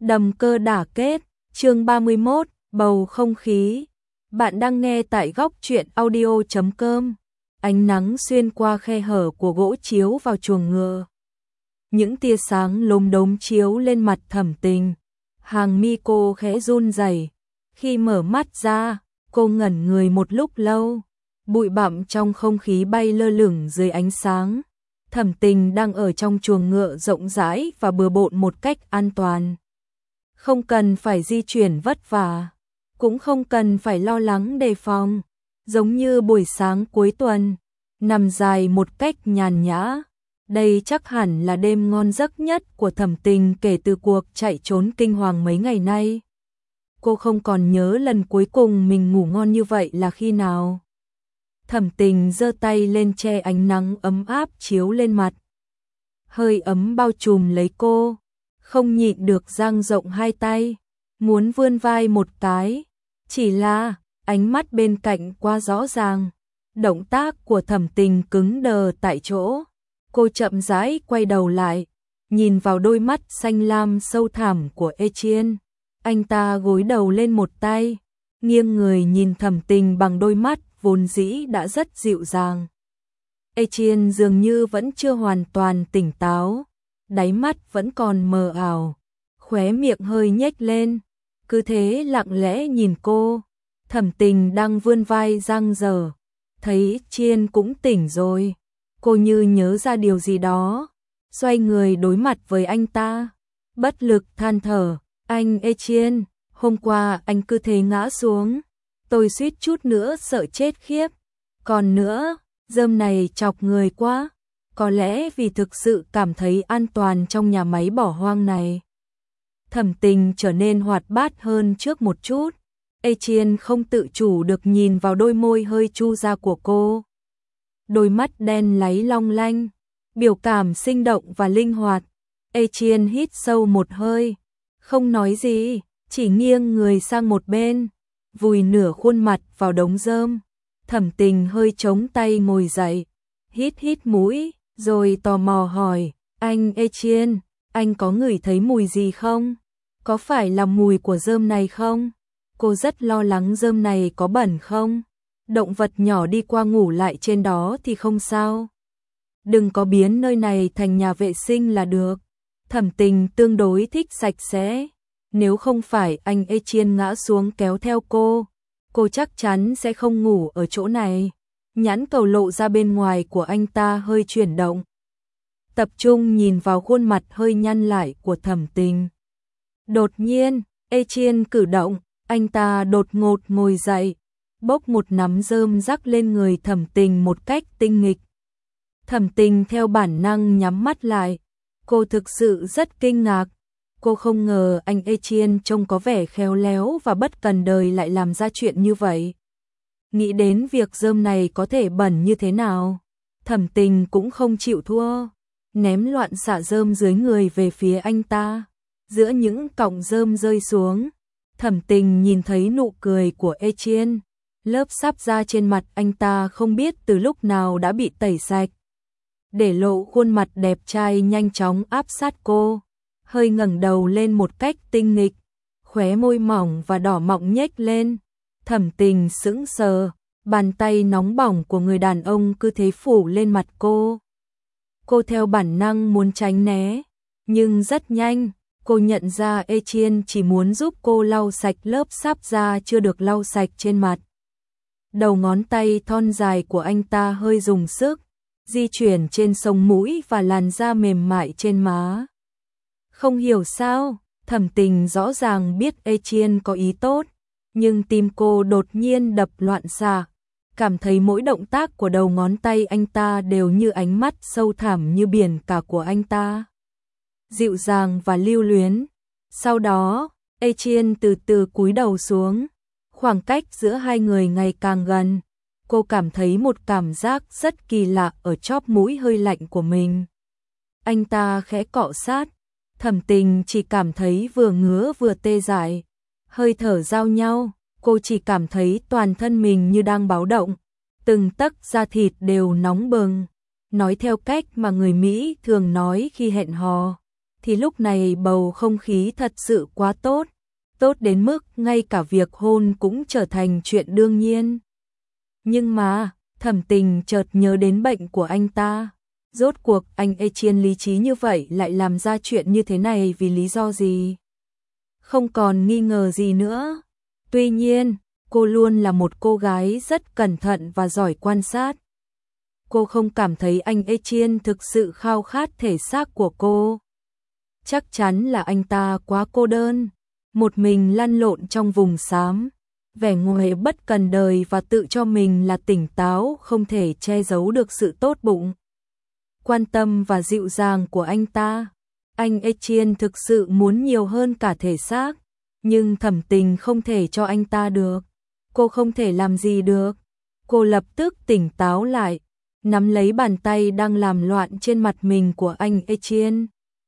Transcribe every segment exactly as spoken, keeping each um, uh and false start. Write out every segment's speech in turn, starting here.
Đầm cơ đả kết, chương ba mươi mốt, bầu không khí. Bạn đang nghe tại góc truyện audio chấm com. Ánh nắng xuyên qua khe hở của gỗ chiếu vào chuồng ngựa. Những tia sáng lốm đốm chiếu lên mặt Thẩm Tình. Hàng mi cô khẽ run rẩy. Khi mở mắt ra, cô ngẩn người một lúc lâu. Bụi bặm trong không khí bay lơ lửng dưới ánh sáng. Thẩm Tình đang ở trong chuồng ngựa rộng rãi và bừa bộn một cách an toàn. Không cần phải di chuyển vất vả, cũng không cần phải lo lắng đề phòng, giống như buổi sáng cuối tuần, nằm dài một cách nhàn nhã. Đây chắc hẳn là đêm ngon giấc nhất của Thẩm Tình kể từ cuộc chạy trốn kinh hoàng mấy ngày nay. Cô không còn nhớ lần cuối cùng mình ngủ ngon như vậy là khi nào. Thẩm Tình giơ tay lên che ánh nắng ấm áp chiếu lên mặt. Hơi ấm bao trùm lấy cô, không nhịn được dang rộng hai tay, muốn vươn vai một cái. Chỉ là, ánh mắt bên cạnh quá rõ ràng. Động tác của Thẩm Tình cứng đờ tại chỗ. Cô chậm rãi quay đầu lại, nhìn vào đôi mắt xanh lam sâu thẳm của Etienne. Anh ta gối đầu lên một tay, nghiêng người nhìn Thẩm Tình bằng đôi mắt vốn dĩ đã rất dịu dàng. Etienne dường như vẫn chưa hoàn toàn tỉnh táo, đáy mắt vẫn còn mờ ảo, khóe miệng hơi nhếch lên, cứ thế lặng lẽ nhìn cô. Thẩm Tình đang vươn vai dang dở, thấy Etienne cũng tỉnh rồi, cô như nhớ ra điều gì đó, xoay người đối mặt với anh ta, bất lực than thở, anh Etienne, hôm qua anh cứ thế ngã xuống, tôi suýt chút nữa sợ chết khiếp, còn nữa, rơm này chọc người quá. Có lẽ vì thực sự cảm thấy an toàn trong nhà máy bỏ hoang này. Thẩm Tình trở nên hoạt bát hơn trước một chút. Etienne không tự chủ được nhìn vào đôi môi hơi chu ra của cô. Đôi mắt đen láy long lanh, biểu cảm sinh động và linh hoạt. Etienne hít sâu một hơi, không nói gì, chỉ nghiêng người sang một bên, vùi nửa khuôn mặt vào đống rơm. Thẩm Tình hơi chống tay ngồi dậy, hít hít mũi. Rồi tò mò hỏi, anh Etienne, anh có ngửi thấy mùi gì không? Có phải là mùi của rơm này không? Cô rất lo lắng rơm này có bẩn không? Động vật nhỏ đi qua ngủ lại trên đó thì không sao. Đừng có biến nơi này thành nhà vệ sinh là được. Thẩm Tình tương đối thích sạch sẽ. Nếu không phải anh Etienne ngã xuống kéo theo cô, cô chắc chắn sẽ không ngủ ở chỗ này. Nhãn cầu lộ ra bên ngoài của anh ta hơi chuyển động. Tập trung nhìn vào khuôn mặt hơi nhăn lại của Thẩm Tình. Đột nhiên, Etienne cử động, anh ta đột ngột ngồi dậy, bốc một nắm rơm rắc lên người Thẩm Tình một cách tinh nghịch. Thẩm Tình theo bản năng nhắm mắt lại. Cô thực sự rất kinh ngạc. Cô không ngờ anh Etienne trông có vẻ khéo léo và bất cần đời lại làm ra chuyện như vậy. Nghĩ đến việc rơm này có thể bẩn như thế nào, Thẩm Tình cũng không chịu thua, ném loạn xạ rơm dưới người về phía anh ta. Giữa những cọng rơm rơi xuống, Thẩm Tình nhìn thấy nụ cười của Etienne, lớp sáp da trên mặt anh ta không biết từ lúc nào đã bị tẩy sạch, để lộ khuôn mặt đẹp trai nhanh chóng áp sát cô, hơi ngẩng đầu lên một cách tinh nghịch, khóe môi mỏng và đỏ mọng nhếch lên. Thẩm Tình sững sờ, bàn tay nóng bỏng của người đàn ông cứ thế phủ lên mặt cô. Cô theo bản năng muốn tránh né, nhưng rất nhanh, cô nhận ra Etienne chỉ muốn giúp cô lau sạch lớp sáp da chưa được lau sạch trên mặt. Đầu ngón tay thon dài của anh ta hơi dùng sức, di chuyển trên sống mũi và làn da mềm mại trên má. Không hiểu sao, Thẩm Tình rõ ràng biết Etienne có ý tốt. Nhưng tim cô đột nhiên đập loạn xạ, cảm thấy mỗi động tác của đầu ngón tay anh ta đều như ánh mắt sâu thẳm như biển cả của anh ta. Dịu dàng và lưu luyến. Sau đó, Etienne từ từ cúi đầu xuống. Khoảng cách giữa hai người ngày càng gần. Cô cảm thấy một cảm giác rất kỳ lạ ở chóp mũi hơi lạnh của mình. Anh ta khẽ cọ sát. Thẩm Tình chỉ cảm thấy vừa ngứa vừa tê dại. Hơi thở giao nhau, cô chỉ cảm thấy toàn thân mình như đang báo động, từng tấc da thịt đều nóng bừng. Nói theo cách mà người Mỹ thường nói khi hẹn hò, thì lúc này bầu không khí thật sự quá tốt, tốt đến mức ngay cả việc hôn cũng trở thành chuyện đương nhiên. Nhưng mà, Thẩm Tình chợt nhớ đến bệnh của anh ta. Rốt cuộc anh Etienne lý trí như vậy lại làm ra chuyện như thế này vì lý do gì? Không còn nghi ngờ gì nữa. Tuy nhiên, cô luôn là một cô gái rất cẩn thận và giỏi quan sát. Cô không cảm thấy anh Etienne thực sự khao khát thể xác của cô. Chắc chắn là anh ta quá cô đơn, một mình lăn lộn trong vùng xám, vẻ ngoài bất cần đời và tự cho mình là tỉnh táo không thể che giấu được sự tốt bụng, quan tâm và dịu dàng của anh ta. Anh Etienne thực sự muốn nhiều hơn cả thể xác, nhưng Thẩm Tình không thể cho anh ta được. Cô không thể làm gì được. Cô lập tức tỉnh táo lại, nắm lấy bàn tay đang làm loạn trên mặt mình của anh Etienne.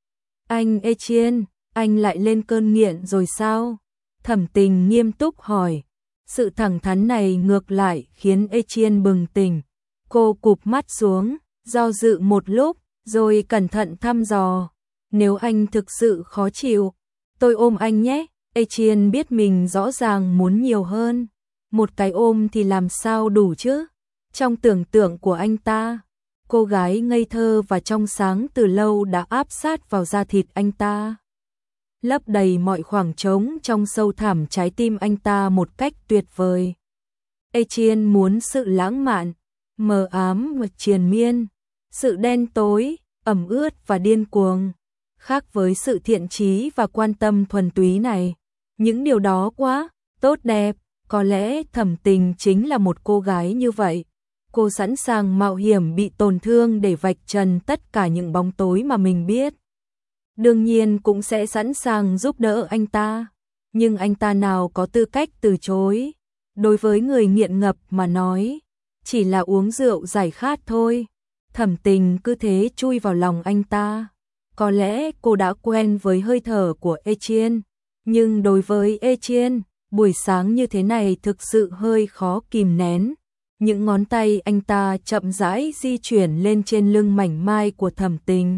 Anh Etienne, anh lại lên cơn nghiện rồi sao? Thẩm Tình nghiêm túc hỏi. Sự thẳng thắn này ngược lại khiến Etienne bừng tỉnh. Cô cụp mắt xuống, do dự một lúc, rồi cẩn thận thăm dò. Nếu anh thực sự khó chịu, tôi ôm anh nhé. Etienne biết mình rõ ràng muốn nhiều hơn. Một cái ôm thì làm sao đủ chứ? Trong tưởng tượng của anh ta, cô gái ngây thơ và trong sáng từ lâu đã áp sát vào da thịt anh ta, lấp đầy mọi khoảng trống trong sâu thẳm trái tim anh ta một cách tuyệt vời. Etienne muốn sự lãng mạn, mờ ám và triền miên, sự đen tối, ẩm ướt và điên cuồng, khác với sự thiện chí và quan tâm thuần túy này. Những điều đó quá tốt đẹp, có lẽ Thẩm Tình chính là một cô gái như vậy. Cô sẵn sàng mạo hiểm bị tổn thương để vạch trần tất cả những bóng tối mà mình biết. Đương nhiên cũng sẽ sẵn sàng giúp đỡ anh ta, nhưng anh ta nào có tư cách từ chối. Đối với người nghiện ngập mà nói, chỉ là uống rượu giải khát thôi. Thẩm Tình cứ thế chui vào lòng anh ta. Có lẽ cô đã quen với hơi thở của Etienne, nhưng đối với Etienne, buổi sáng như thế này thực sự hơi khó kìm nén. Những ngón tay anh ta chậm rãi di chuyển lên trên lưng mảnh mai của Thẩm Tình.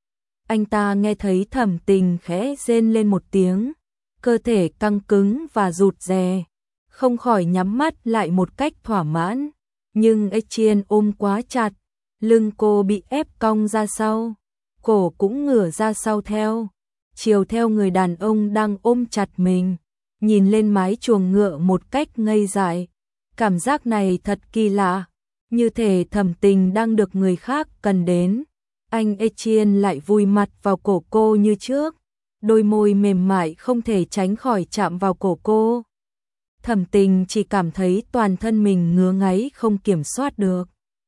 Anh ta nghe thấy Thẩm Tình khẽ rên lên một tiếng, cơ thể căng cứng và rụt rè, không khỏi nhắm mắt lại một cách thỏa mãn. Nhưng Etienne ôm quá chặt, lưng cô bị ép cong ra sau, cổ cũng ngửa ra sau theo, chiều theo người đàn ông đang ôm chặt mình, nhìn lên mái chuồng ngựa một cách ngây dại. Cảm giác này thật kỳ lạ, như thể Thẩm Tình đang được người khác cần đến. Anh Etienne lại vùi mặt vào cổ cô như trước, đôi môi mềm mại không thể tránh khỏi chạm vào cổ cô. Thẩm Tình chỉ cảm thấy toàn thân mình ngứa ngáy không kiểm soát được,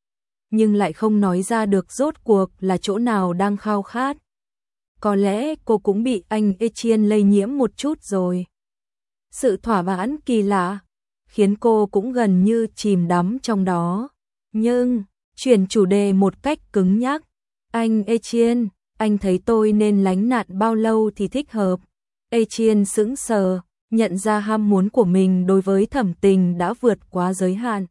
nhưng lại không nói ra được rốt cuộc là chỗ nào đang khao khát. Có lẽ cô cũng bị anh Etienne lây nhiễm một chút rồi. Sự thỏa mãn kỳ lạ khiến cô cũng gần như chìm đắm trong đó. Nhưng, chuyển chủ đề một cách cứng nhắc. Anh Etienne, anh thấy tôi nên lánh nạn bao lâu thì thích hợp? Etienne sững sờ, nhận ra ham muốn của mình đối với Thẩm Tình đã vượt quá giới hạn.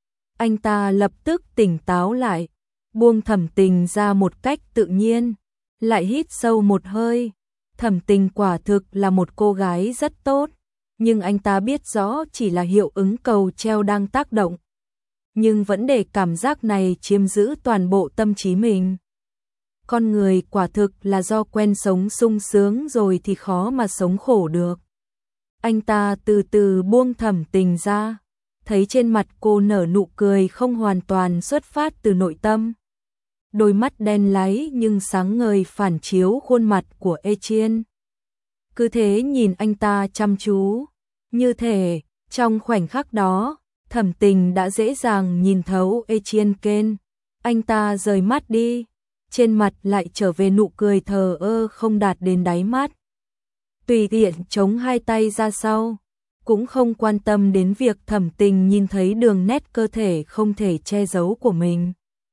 Anh ta lập tức tỉnh táo lại, buông Thẩm Tình ra một cách tự nhiên, lại hít sâu một hơi. Thẩm Tình quả thực là một cô gái rất tốt, nhưng anh ta biết rõ chỉ là hiệu ứng cầu treo đang tác động, nhưng vẫn để cảm giác này chiếm giữ toàn bộ tâm trí mình. Con người quả thực là do quen sống sung sướng rồi thì khó mà sống khổ được. Anh ta từ từ buông Thẩm Tình ra, thấy trên mặt cô nở nụ cười không hoàn toàn xuất phát từ nội tâm. Đôi mắt đen láy nhưng sáng ngời phản chiếu khuôn mặt của Etienne. Cứ thế nhìn anh ta chăm chú, như thể trong khoảnh khắc đó, Thẩm Tình đã dễ dàng nhìn thấu Etienne Ken. Anh ta rời mắt đi, trên mặt lại trở về nụ cười thờ ơ không đạt đến đáy mắt. Tùy tiện chống hai tay ra sau, cũng không quan tâm đến việc Thẩm Tình nhìn thấy đường nét cơ thể không thể che giấu của mình.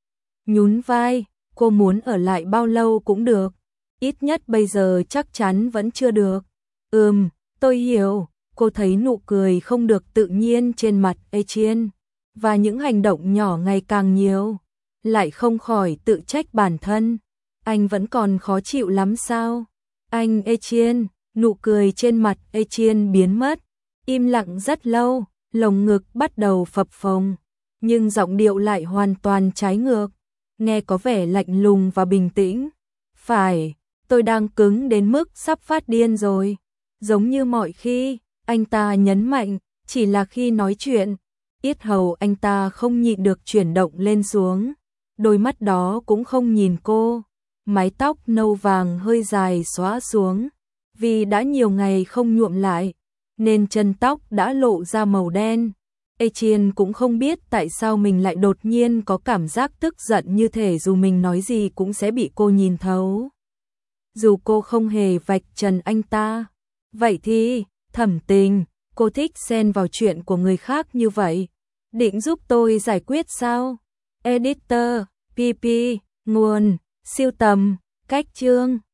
Nhún vai, cô muốn ở lại bao lâu cũng được, ít nhất bây giờ chắc chắn vẫn chưa được. Ừm, tôi hiểu. Cô thấy nụ cười không được tự nhiên trên mặt Etienne, và những hành động nhỏ ngày càng nhiều, lại không khỏi tự trách bản thân. Anh vẫn còn khó chịu lắm sao? Anh Etienne, nụ cười trên mặt Etienne biến mất, im lặng rất lâu, lồng ngực bắt đầu phập phồng, nhưng giọng điệu lại hoàn toàn trái ngược, nghe có vẻ lạnh lùng và bình tĩnh. Phải, tôi đang cứng đến mức sắp phát điên rồi. Giống như mọi khi, anh ta nhấn mạnh, chỉ là khi nói chuyện, yết hầu anh ta không nhịn được chuyển động lên xuống, đôi mắt đó cũng không nhìn cô, mái tóc nâu vàng hơi dài xõa xuống, vì đã nhiều ngày không nhuộm lại, nên chân tóc đã lộ ra màu đen. Etienne cũng không biết tại sao mình lại đột nhiên có cảm giác tức giận như thể dù mình nói gì cũng sẽ bị cô nhìn thấu. Dù cô không hề vạch trần anh ta. Vậy thì, Thẩm Tình, cô thích xen vào chuyện của người khác như vậy. Định giúp tôi giải quyết sao? Editor, pê pê, nguồn, siêu tầm, cách chương.